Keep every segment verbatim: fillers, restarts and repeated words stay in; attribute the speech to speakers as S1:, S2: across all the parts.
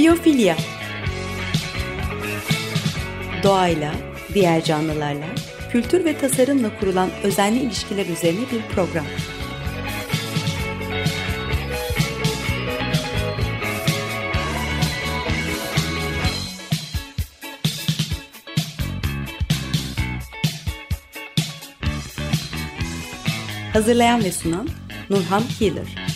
S1: Biyofilya. Doğayla, diğer canlılarla, kültür ve tasarımla kurulan özenli ilişkiler üzerine bir program. Hazırlayan ve sunan Nurhan Healer.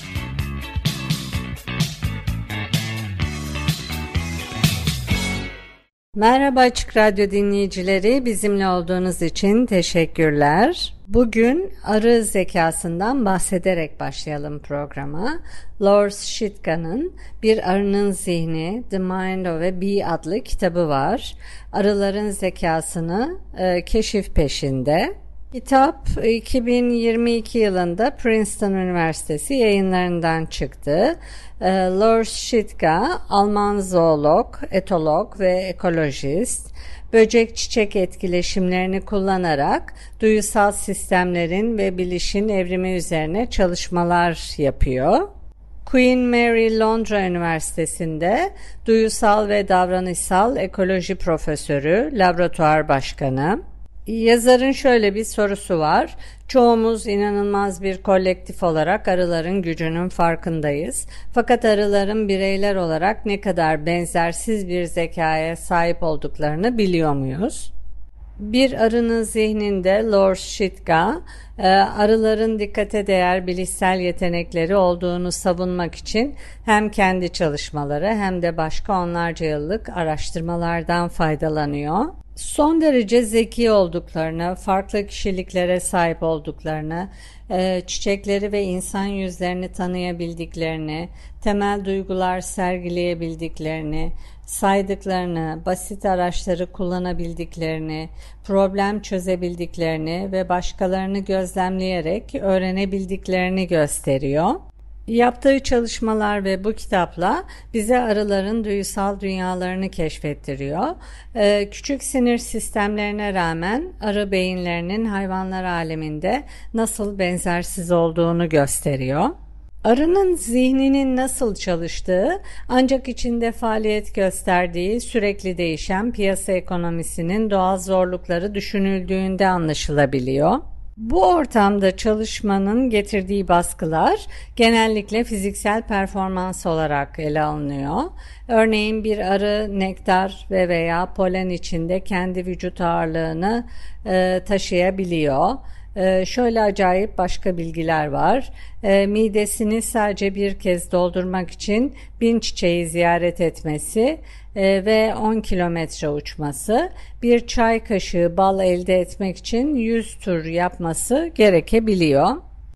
S2: Merhaba Açık Radyo dinleyicileri, bizimle olduğunuz için teşekkürler. Bugün arı zekasından bahsederek başlayalım programa. Lors Schittka'nın Bir Arının Zihni, The Mind of a Bee adlı kitabı var. Arıların zekasını e, keşif peşinde. Kitap iki bin yirmi iki yılında Princeton Üniversitesi yayınlarından çıktı. Lors Schittka, Alman zoolog, etolog ve ekolojist, böcek çiçek etkileşimlerini kullanarak duyusal sistemlerin ve bilişin evrimi üzerine çalışmalar yapıyor. Queen Mary Londra Üniversitesi'nde duyusal ve davranışsal ekoloji profesörü, laboratuvar başkanı. Yazarın şöyle bir sorusu var. Çoğumuz inanılmaz bir kolektif olarak arıların gücünün farkındayız. Fakat arıların bireyler olarak ne kadar benzersiz bir zekaya sahip olduklarını biliyor muyuz? Bir arının zihninde Lors Schittka, arıların dikkate değer bilişsel yetenekleri olduğunu savunmak için hem kendi çalışmaları hem de başka onlarca yıllık araştırmalardan faydalanıyor. Son derece zeki olduklarını, farklı kişiliklere sahip olduklarını, çiçekleri ve insan yüzlerini tanıyabildiklerini, temel duygular sergileyebildiklerini, saydıklarını, basit araçları kullanabildiklerini, problem çözebildiklerini ve başkalarını gözlemleyerek öğrenebildiklerini gösteriyor. Yaptığı çalışmalar ve bu kitapla bize arıların duyusal dünyalarını keşfettiriyor. Ee, küçük sinir sistemlerine rağmen arı beyinlerinin hayvanlar aleminde nasıl benzersiz olduğunu gösteriyor. Arının zihninin nasıl çalıştığı ancak içinde faaliyet gösterdiği sürekli değişen piyasa ekonomisinin doğal zorlukları düşünüldüğünde anlaşılabiliyor. Bu ortamda çalışmanın getirdiği baskılar genellikle fiziksel performans olarak ele alınıyor. Örneğin bir arı nektar ve veya polen içinde kendi vücut ağırlığını e, taşıyabiliyor. Ee, şöyle acayip başka bilgiler var. Ee, midesini sadece bir kez doldurmak için bin çiçeği ziyaret etmesi e, ve on kilometre uçması, bir çay kaşığı bal elde etmek için yüz tur yapması gerekebiliyor.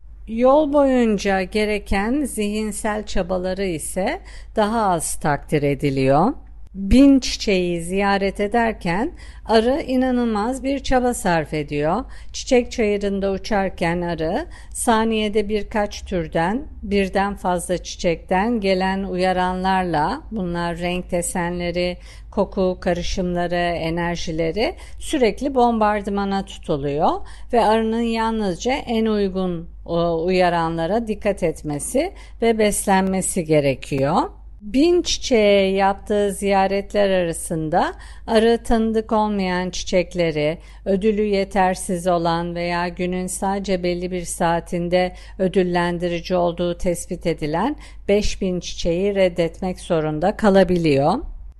S2: Yol boyunca gereken zihinsel çabaları ise daha az takdir ediliyor. Bin çiçeği ziyaret ederken arı inanılmaz bir çaba sarf ediyor. Çiçek çayırında uçarken arı saniyede birkaç türden, birden fazla çiçekten gelen uyaranlarla, bunlar renk desenleri, koku karışımları, enerjileri sürekli bombardımana tutuluyor ve arının yalnızca en uygun uyaranlara dikkat etmesi ve beslenmesi gerekiyor. Bin çiçeğe yaptığı ziyaretler arasında arı tanıdık olmayan çiçekleri, ödülü yetersiz olan veya günün sadece belli bir saatinde ödüllendirici olduğu tespit edilen beş bin çiçeği reddetmek zorunda kalabiliyor.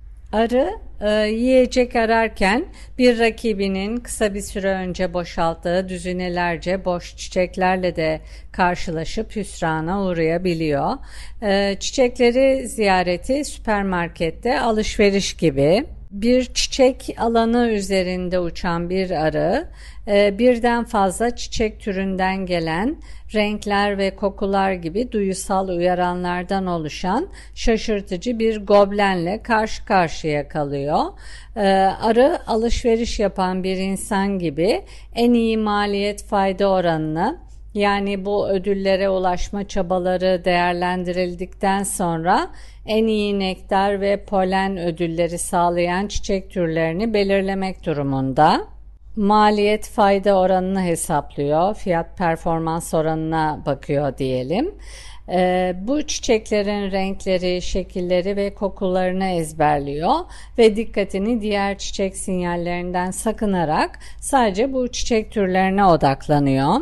S2: Arı e, yiyecek ararken bir rakibinin kısa bir süre önce boşalttığı düzinelerce boş çiçeklerle de karşılaşıp hüsrana uğrayabiliyor. E, çiçekleri ziyareti süpermarkette alışveriş gibi. Bir çiçek alanı üzerinde uçan bir arı, birden fazla çiçek türünden gelen renkler ve kokular gibi duyusal uyaranlardan oluşan şaşırtıcı bir goblenle karşı karşıya kalıyor. Arı alışveriş yapan bir insan gibi en iyi maliyet fayda oranını, yani bu ödüllere ulaşma çabaları değerlendirildikten sonra en iyi nektar ve polen ödülleri sağlayan çiçek türlerini belirlemek durumunda. Maliyet fayda oranını hesaplıyor, fiyat performans oranına bakıyor diyelim. E, bu çiçeklerin renkleri, şekilleri ve kokularını ezberliyor ve dikkatini diğer çiçek sinyallerinden sakınarak sadece bu çiçek türlerine odaklanıyor.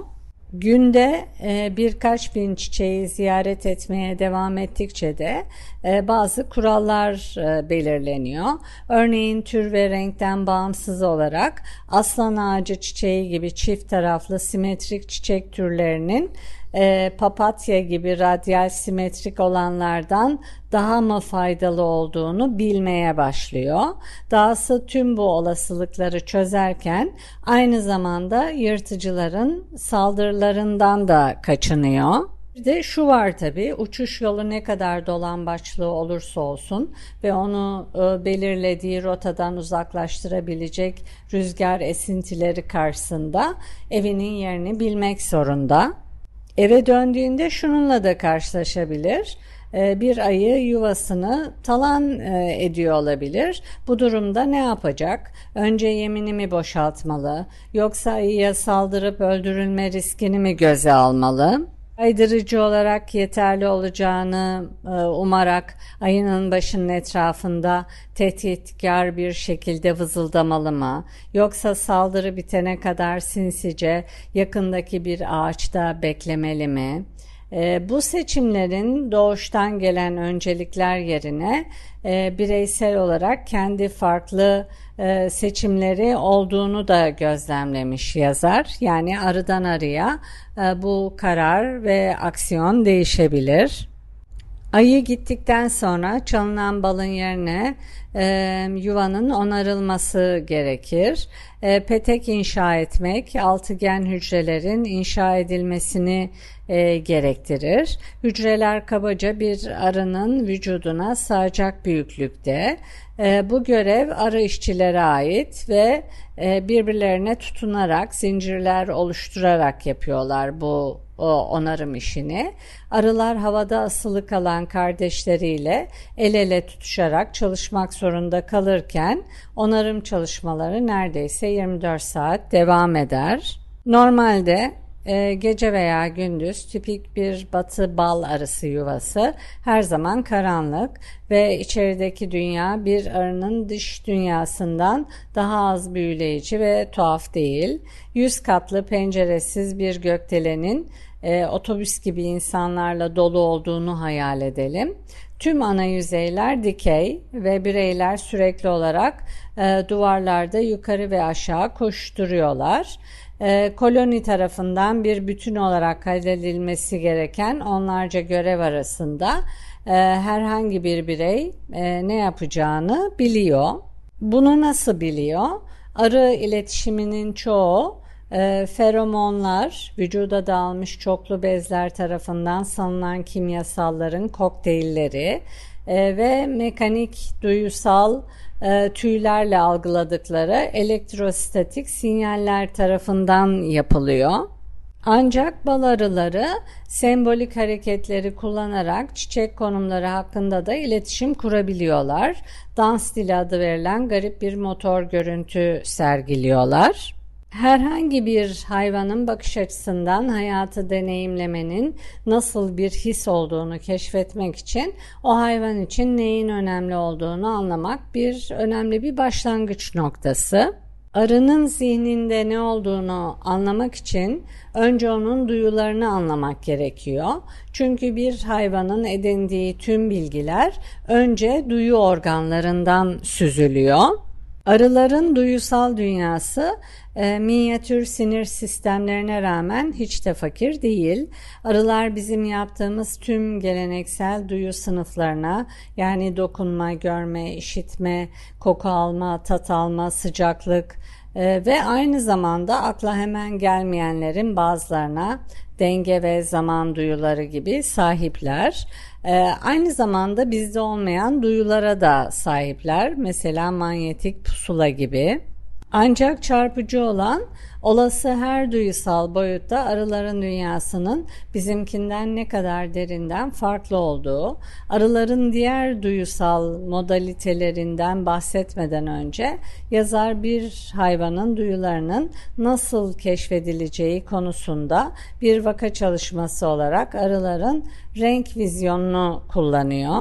S2: Günde e, birkaç bin çiçeği ziyaret etmeye devam ettikçe de e, bazı kurallar e, belirleniyor. Örneğin tür ve renkten bağımsız olarak aslan ağacı çiçeği gibi çift taraflı simetrik çiçek türlerinin e, papatya gibi radyal simetrik olanlardan daha mı faydalı olduğunu bilmeye başlıyor. Dahası tüm bu olasılıkları çözerken aynı zamanda yırtıcıların saldırılarından da kaçınıyor. Bir de şu var tabii, uçuş yolu ne kadar dolambaçlı olursa olsun ve onu e, belirlediği rotadan uzaklaştırabilecek rüzgar esintileri karşısında evinin yerini bilmek zorunda. Eve döndüğünde şununla da karşılaşabilir. Bir ayı yuvasını talan ediyor olabilir. Bu durumda ne yapacak? Önce yemini mi boşaltmalı? Yoksa ayıya saldırıp öldürülme riskini mi göze almalı? Kaydırıcı olarak yeterli olacağını umarak ayının başının etrafında tehditkar bir şekilde vızıldamalı mı? Yoksa saldırı bitene kadar sinsice yakındaki bir ağaçta beklemeli mi? E, bu seçimlerin doğuştan gelen öncelikler yerine e, bireysel olarak kendi farklı e, seçimleri olduğunu da gözlemlemiş yazar. Yani arıdan arıya e, bu karar ve aksiyon değişebilir. Ayı gittikten sonra çalınan balın yerine e, yuvanın onarılması gerekir. E, petek inşa etmek, altıgen hücrelerin inşa edilmesini e, gerektirir. Hücreler kabaca bir arının vücuduna sığacak büyüklükte. E, bu görev arı işçilere ait ve e, birbirlerine tutunarak, zincirler oluşturarak yapıyorlar bu o onarım işini. Arılar havada asılı kalan kardeşleriyle el ele tutuşarak çalışmak zorunda kalırken onarım çalışmaları neredeyse yirmi dört saat devam eder. Normalde e, gece veya gündüz tipik bir batı bal arısı yuvası her zaman karanlık ve içerideki dünya bir arının dış dünyasından daha az büyüleyici ve tuhaf değil. Yüz katlı penceresiz bir gökdelenin e, otobüs gibi insanlarla dolu olduğunu hayal edelim. Tüm ana yüzeyler dikey ve bireyler sürekli olarak e, duvarlarda yukarı ve aşağı koşturuyorlar. E, koloni tarafından bir bütün olarak halledilmesi gereken onlarca görev arasında e, herhangi bir birey e, ne yapacağını biliyor. Bunu nasıl biliyor? Arı iletişiminin çoğu E, feromonlar, vücuda dağılmış çoklu bezler tarafından salınan kimyasalların kokteylleri e, ve mekanik, duyusal e, tüylerle algıladıkları elektrostatik sinyaller tarafından yapılıyor. Ancak bal arıları sembolik hareketleri kullanarak çiçek konumları hakkında da iletişim kurabiliyorlar. Dans dili adı verilen garip bir motor görüntü sergiliyorlar. Herhangi bir hayvanın bakış açısından hayatı deneyimlemenin nasıl bir his olduğunu keşfetmek için o hayvan için neyin önemli olduğunu anlamak bir önemli bir başlangıç noktası. Arının zihninde ne olduğunu anlamak için önce onun duyularını anlamak gerekiyor. Çünkü bir hayvanın edindiği tüm bilgiler önce duyu organlarından süzülüyor. Arıların duyusal dünyası e, minyatür sinir sistemlerine rağmen hiç de fakir değil. Arılar bizim yaptığımız tüm geleneksel duyu sınıflarına, yani dokunma, görme, işitme, koku alma, tat alma, sıcaklık e, ve aynı zamanda akla hemen gelmeyenlerin bazılarına denge ve zaman duyuları gibi sahipler. Ee, aynı zamanda bizde olmayan duyulara da sahipler. Mesela manyetik pusula gibi. Ancak çarpıcı olan olası her duyusal boyutta arıların dünyasının bizimkinden ne kadar derinden farklı olduğu, arıların diğer duyusal modalitelerinden bahsetmeden önce yazar bir hayvanın duyularının nasıl keşfedileceği konusunda bir vaka çalışması olarak arıların renk vizyonunu kullanıyor.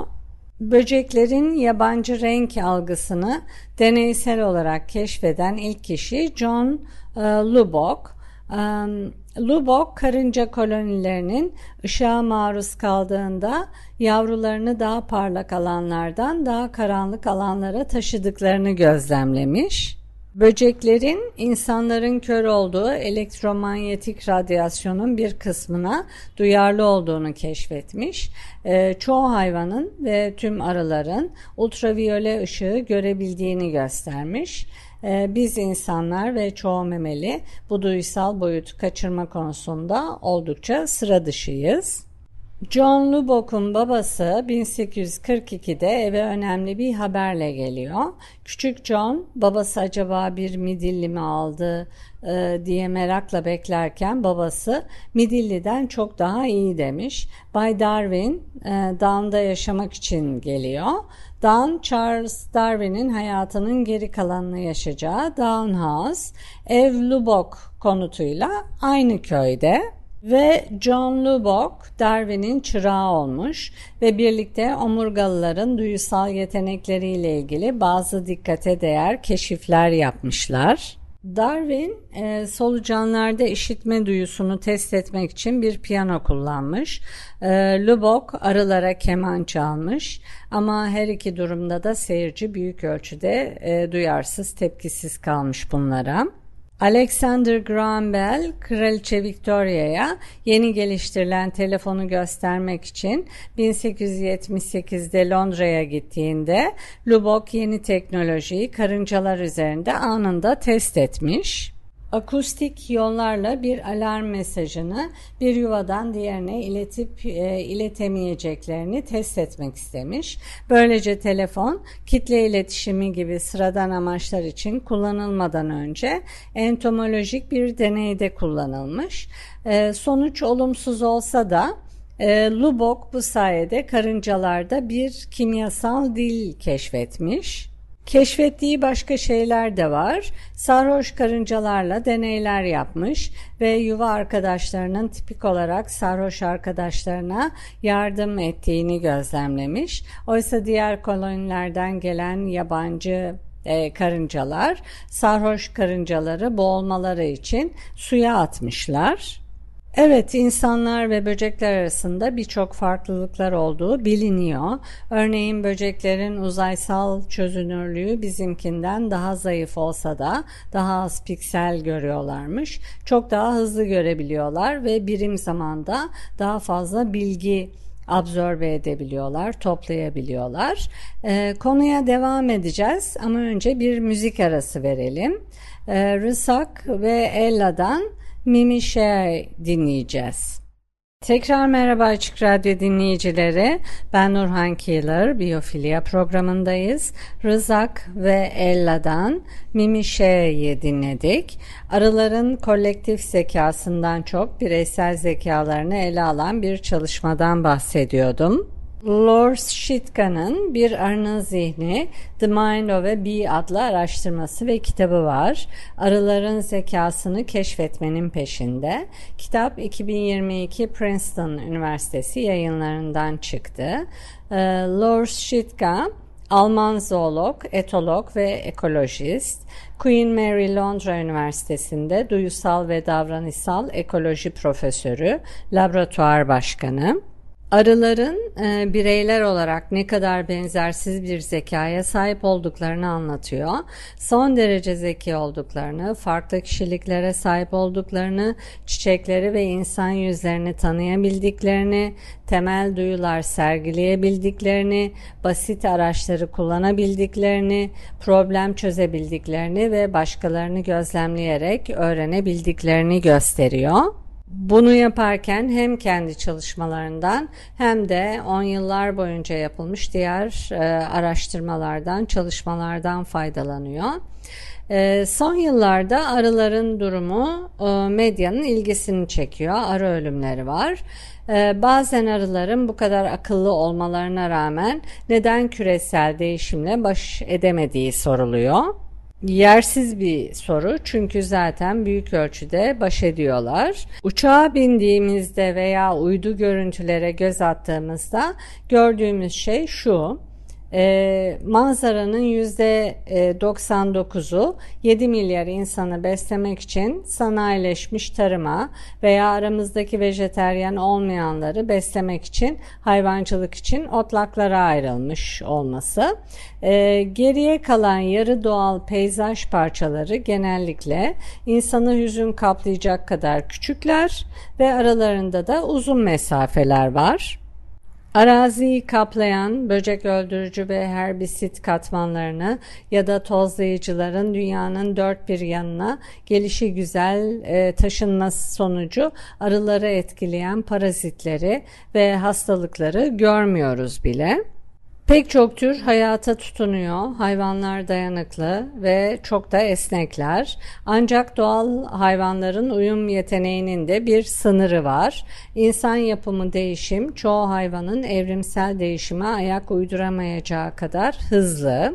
S2: Böceklerin yabancı renk algısını deneysel olarak keşfeden ilk kişi John e, Lubbock. E, Lubbock, karınca kolonilerinin ışığa maruz kaldığında yavrularını daha parlak alanlardan daha karanlık alanlara taşıdıklarını gözlemlemiş. Böceklerin insanların kör olduğu elektromanyetik radyasyonun bir kısmına duyarlı olduğunu keşfetmiş. Ee, çoğu hayvanın ve tüm arıların ultraviyole ışığı görebildiğini göstermiş. Ee, biz insanlar ve çoğu memeli bu duysal boyutu kaçırma konusunda oldukça sıra dışıyız. John Lubbock'un babası bin sekiz yüz kırk ikide eve önemli bir haberle geliyor. Küçük John, babası acaba bir midilli mi aldı e, diye merakla beklerken babası midilliden çok daha iyi demiş. Bay Darwin e, Down'da yaşamak için geliyor. Down, Charles Darwin'in hayatının geri kalanını yaşayacağı Down House, ev Lubbock konutuyla aynı köyde. Ve John Lubbock Darwin'in çırağı olmuş ve birlikte omurgalıların duyusal yetenekleriyle ilgili bazı dikkate değer keşifler yapmışlar. Darwin e, solucanlarda işitme duyusunu test etmek için bir piyano kullanmış. E, Lubbock arılara keman çalmış ama her iki durumda da seyirci büyük ölçüde e, duyarsız, tepkisiz kalmış bunlara. Alexander Graham Bell, Kraliçe Victoria'ya yeni geliştirilen telefonu göstermek için bin sekiz yüz yetmiş sekizde Londra'ya gittiğinde Lubbock yeni teknolojiyi karıncalar üzerinde anında test etmiş. Akustik yollarla bir alarm mesajını bir yuvadan diğerine iletip e, iletemeyeceklerini test etmek istemiş. Böylece telefon kitle iletişimi gibi sıradan amaçlar için kullanılmadan önce entomolojik bir deneyde kullanılmış. E, sonuç olumsuz olsa da e, Lubbock bu sayede karıncalarda bir kimyasal dil keşfetmiş. Keşfettiği başka şeyler de var. Sarhoş karıncalarla deneyler yapmış ve yuva arkadaşlarının tipik olarak sarhoş arkadaşlarına yardım ettiğini gözlemlemiş. Oysa diğer kolonilerden gelen yabancı e, karıncalar sarhoş karıncaları boğulmaları için suya atmışlar. Evet, insanlar ve böcekler arasında birçok farklılıklar olduğu biliniyor. Örneğin böceklerin uzaysal çözünürlüğü bizimkinden daha zayıf olsa da daha az piksel görüyorlarmış. Çok daha hızlı görebiliyorlar ve birim zamanda daha fazla bilgi absorbe edebiliyorlar, toplayabiliyorlar. Ee, konuya devam edeceğiz ama önce bir müzik arası verelim. Ee, Rısak ve Ella'dan Mimi Shea dinleyeceğiz. Tekrar merhaba Açık Radyo dinleyicileri. Ben Nurhan Keeler, Biyofilya programındayız. Rızak ve Ella'dan Mimi Shea'yı dinledik. Arıların kolektif zekasından çok bireysel zekalarını ele alan bir çalışmadan bahsediyordum. Lors Shitkan'ın Bir Arının Zihni, The Mind of a Bee adlı araştırması ve kitabı var. Arıların zekasını keşfetmenin peşinde. Kitap iki bin yirmi iki Princeton Üniversitesi yayınlarından çıktı. Lors Shitkan, Alman zoolog, etolog ve ekolojist. Queen Mary Londra Üniversitesi'nde duyusal ve davranışsal ekoloji profesörü, laboratuvar başkanı. Arıların e, bireyler olarak ne kadar benzersiz bir zekaya sahip olduklarını anlatıyor. Son derece zeki olduklarını, farklı kişiliklere sahip olduklarını, çiçekleri ve insan yüzlerini tanıyabildiklerini, temel duyular sergileyebildiklerini, basit araçları kullanabildiklerini, problem çözebildiklerini ve başkalarını gözlemleyerek öğrenebildiklerini gösteriyor. Bunu yaparken hem kendi çalışmalarından hem de on yıllar boyunca yapılmış diğer e, araştırmalardan, çalışmalardan faydalanıyor. E, son yıllarda arıların durumu e, medyanın ilgisini çekiyor. Arı ölümleri var. E, bazen arıların bu kadar akıllı olmalarına rağmen neden küresel değişimle baş edemediği soruluyor. Yersiz bir soru çünkü zaten büyük ölçüde baş ediyorlar. Uçağa bindiğimizde veya uydu görüntülere göz attığımızda gördüğümüz şey şu: E, manzaranın yüzde doksan dokuzu yedi milyar insanı beslemek için sanayileşmiş tarıma veya aramızdaki vejeteryan olmayanları beslemek için, hayvancılık için otlaklara ayrılmış olması. E, geriye kalan yarı doğal peyzaj parçaları genellikle insanı hüzün kaplayacak kadar küçükler ve aralarında da uzun mesafeler var. Araziyi kaplayan böcek öldürücü ve herbisit katmanlarını ya da tozlayıcıların dünyanın dört bir yanına gelişigüzel e, taşınması sonucu arıları etkileyen parazitleri ve hastalıkları görmüyoruz bile. Pek çok tür hayata tutunuyor. Hayvanlar dayanıklı ve çok da esnekler. Ancak doğal hayvanların uyum yeteneğinin de bir sınırı var. İnsan yapımı değişim çoğu hayvanın evrimsel değişime ayak uyduramayacağı kadar hızlı.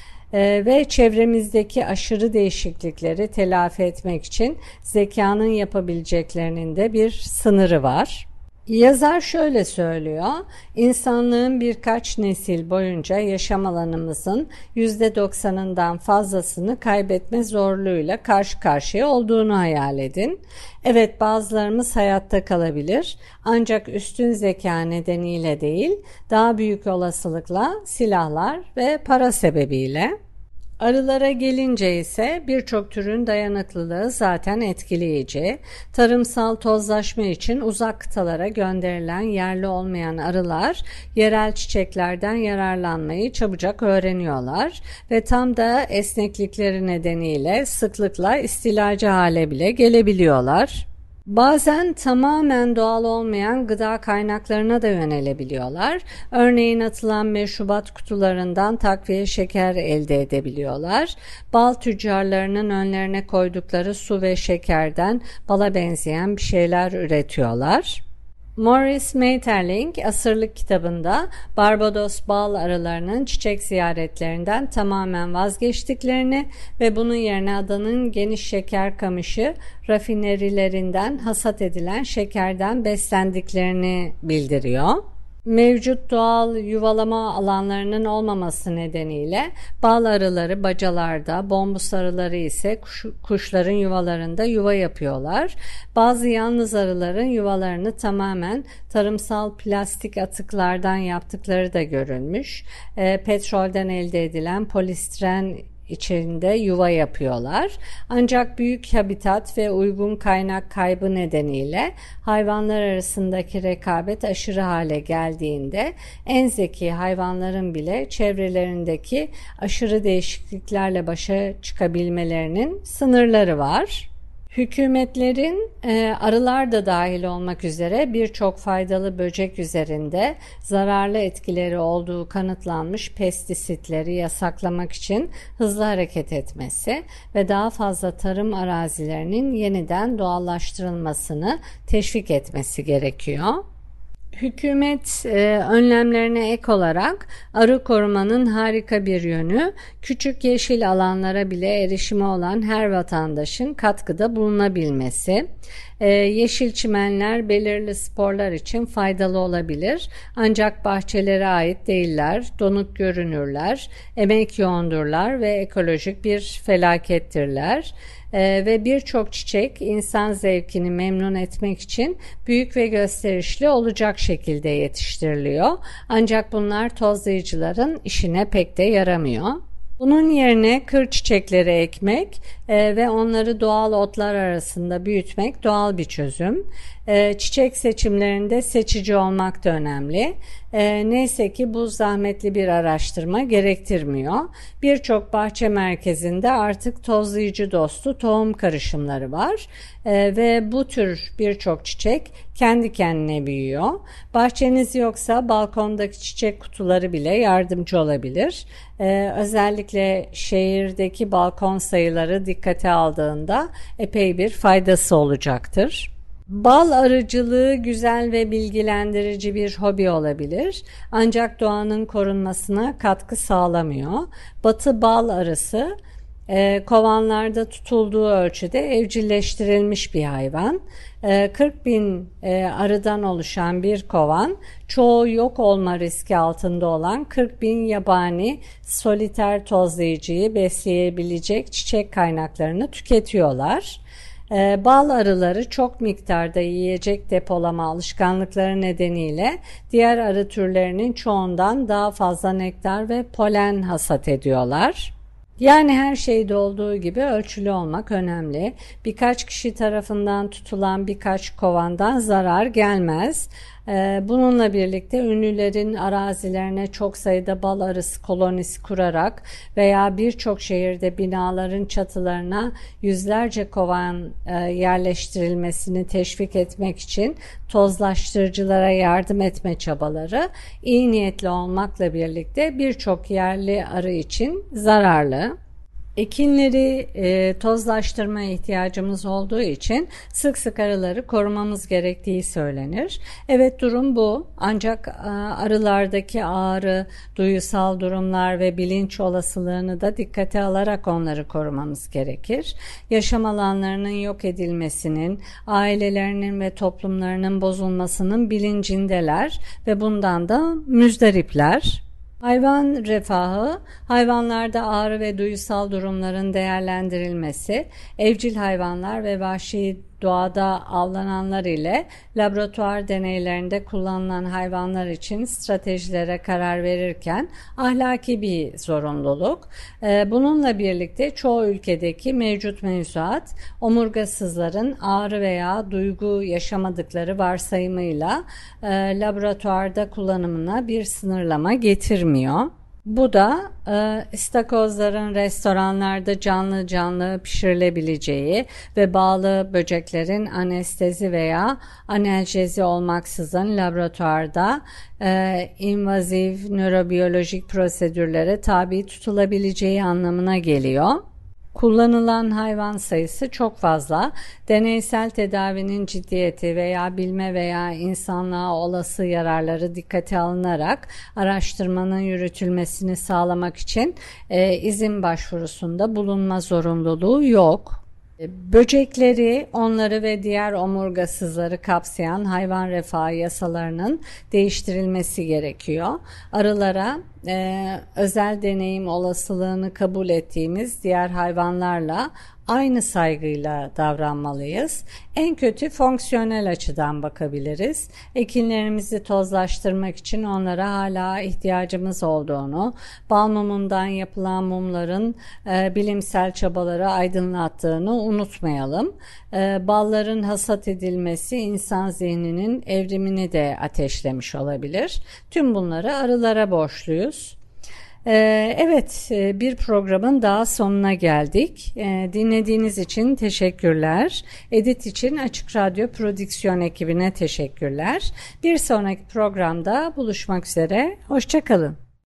S2: Ee, ve çevremizdeki aşırı değişiklikleri telafi etmek için zekanın yapabileceklerinin de bir sınırı var. Yazar şöyle söylüyor: İnsanlığın birkaç nesil boyunca yaşam alanımızın yüzde doksanından fazlasını kaybetme zorluğuyla karşı karşıya olduğunu hayal edin. Evet, bazılarımız hayatta kalabilir ancak üstün zeka nedeniyle değil, daha büyük olasılıkla silahlar ve para sebebiyle. Arılara gelince ise birçok türün dayanıklılığı zaten etkileyici. Tarımsal tozlaşma için uzak kıtalara gönderilen yerli olmayan arılar yerel çiçeklerden yararlanmayı çabucak öğreniyorlar ve tam da esneklikleri nedeniyle sıklıkla istilacı hale bile gelebiliyorlar. Bazen tamamen doğal olmayan gıda kaynaklarına da yönelebiliyorlar. Örneğin atılan meşrubat kutularından takviye şeker elde edebiliyorlar. Bal tüccarlarının önlerine koydukları su ve şekerden bala benzeyen bir şeyler üretiyorlar. Maurice Maeterlinck Asırlık kitabında Barbados bal arılarının çiçek ziyaretlerinden tamamen vazgeçtiklerini ve bunun yerine adanın geniş şeker kamışı rafinerilerinden hasat edilen şekerden beslendiklerini bildiriyor. Mevcut doğal yuvalama alanlarının olmaması nedeniyle bal arıları bacalarda, bombus arıları ise kuş, kuşların yuvalarında yuva yapıyorlar. Bazı yalnız arıların yuvalarını tamamen tarımsal plastik atıklardan yaptıkları da görülmüş. E, petrolden elde edilen polistiren içinde yuva yapıyorlar. Ancak büyük habitat ve uygun kaynak kaybı nedeniyle hayvanlar arasındaki rekabet aşırı hale geldiğinde en zeki hayvanların bile çevrelerindeki aşırı değişikliklerle başa çıkabilmelerinin sınırları var. Hükümetlerin e, arılar da dahil olmak üzere birçok faydalı böcek üzerinde zararlı etkileri olduğu kanıtlanmış pestisitleri yasaklamak için hızlı hareket etmesi ve daha fazla tarım arazilerinin yeniden doğallaştırılmasını teşvik etmesi gerekiyor. Hükümet e, önlemlerine ek olarak arı korumanın harika bir yönü, küçük yeşil alanlara bile erişimi olan her vatandaşın katkıda bulunabilmesi. E, yeşil çimenler belirli sporlar için faydalı olabilir ancak bahçelere ait değiller, donuk görünürler, emek yoğundurlar ve ekolojik bir felakettirler. Ee, ve birçok çiçek insan zevkini memnun etmek için büyük ve gösterişli olacak şekilde yetiştiriliyor. Ancak bunlar tozlayıcıların işine pek de yaramıyor. Bunun yerine kır çiçekleri ekmek e, ve onları doğal otlar arasında büyütmek doğal bir çözüm. E, çiçek seçimlerinde seçici olmak da önemli. E, neyse ki bu zahmetli bir araştırma gerektirmiyor. Birçok bahçe merkezinde artık tozlayıcı dostu tohum karışımları var e, ve bu tür birçok çiçek kendi kendine büyüyor. Bahçeniz yoksa balkondaki çiçek kutuları bile yardımcı olabilir. Ee, özellikle şehirdeki balkon sayıları dikkate aldığında epey bir faydası olacaktır. Bal arıcılığı güzel ve bilgilendirici bir hobi olabilir. Ancak doğanın korunmasına katkı sağlamıyor. Batı bal arısı E, kovanlarda tutulduğu ölçüde evcilleştirilmiş bir hayvan. E, kırk bin e, arıdan oluşan bir kovan, çoğu yok olma riski altında olan kırk bin yabani soliter tozlayıcıyı besleyebilecek çiçek kaynaklarını tüketiyorlar. E, bal arıları çok miktarda yiyecek depolama alışkanlıkları nedeniyle diğer arı türlerinin çoğundan daha fazla nektar ve polen hasat ediyorlar. Yani her şeyde olduğu gibi ölçülü olmak önemli. Birkaç kişi tarafından tutulan birkaç kovandan zarar gelmez. Bununla birlikte ünlülerin arazilerine çok sayıda bal arısı kolonisi kurarak veya birçok şehirde binaların çatılarına yüzlerce kovan yerleştirilmesini teşvik etmek için tozlaştırıcılara yardım etme çabaları iyi niyetli olmakla birlikte birçok yerli arı için zararlı. Ekinleri e, tozlaştırmaya ihtiyacımız olduğu için sık sık arıları korumamız gerektiği söylenir. Evet, durum bu. Ancak e, arılardaki ağrı, duyusal durumlar ve bilinç olasılığını da dikkate alarak onları korumamız gerekir. Yaşam alanlarının yok edilmesinin, ailelerinin ve toplumlarının bozulmasının bilincindeler ve bundan da müzdaripler. Hayvan refahı, hayvanlarda ağrı ve duyusal durumların değerlendirilmesi, evcil hayvanlar ve vahşi doğada avlananlar ile laboratuvar deneylerinde kullanılan hayvanlar için stratejilere karar verirken ahlaki bir zorunluluk. Bununla birlikte çoğu ülkedeki mevcut mevzuat, omurgasızların ağrı veya duygu yaşamadıkları varsayımıyla laboratuvarda kullanımına bir sınırlama getirmiyor. Bu da e, istakozların restoranlarda canlı canlı pişirilebileceği ve bağlı böceklerin anestezi veya analjezi olmaksızın laboratuvarda e, invaziv nörobiyolojik prosedürlere tabi tutulabileceği anlamına geliyor. Kullanılan hayvan sayısı çok fazla. Deneysel tedavinin ciddiyeti veya bilme veya insanlığa olası yararları dikkate alınarak araştırmanın yürütülmesini sağlamak için e, izin başvurusunda bulunma zorunluluğu yok. Böcekleri, onları ve diğer omurgasızları kapsayan hayvan refahı yasalarının değiştirilmesi gerekiyor. Arılara e, özel deneyim olasılığını kabul ettiğimiz diğer hayvanlarla aynı saygıyla davranmalıyız. En kötü fonksiyonel açıdan bakabiliriz. Ekinlerimizi tozlaştırmak için onlara hala ihtiyacımız olduğunu, bal mumundan yapılan mumların e, bilimsel çabaları aydınlattığını unutmayalım. E, balların hasat edilmesi insan zihninin evrimini de ateşlemiş olabilir. Tüm bunları arılara borçluyuz. Evet, bir programın daha sonuna geldik. Dinlediğiniz için teşekkürler. Edit için Açık Radyo Prodüksiyon ekibine teşekkürler. Bir sonraki programda buluşmak üzere. Hoşça kalın.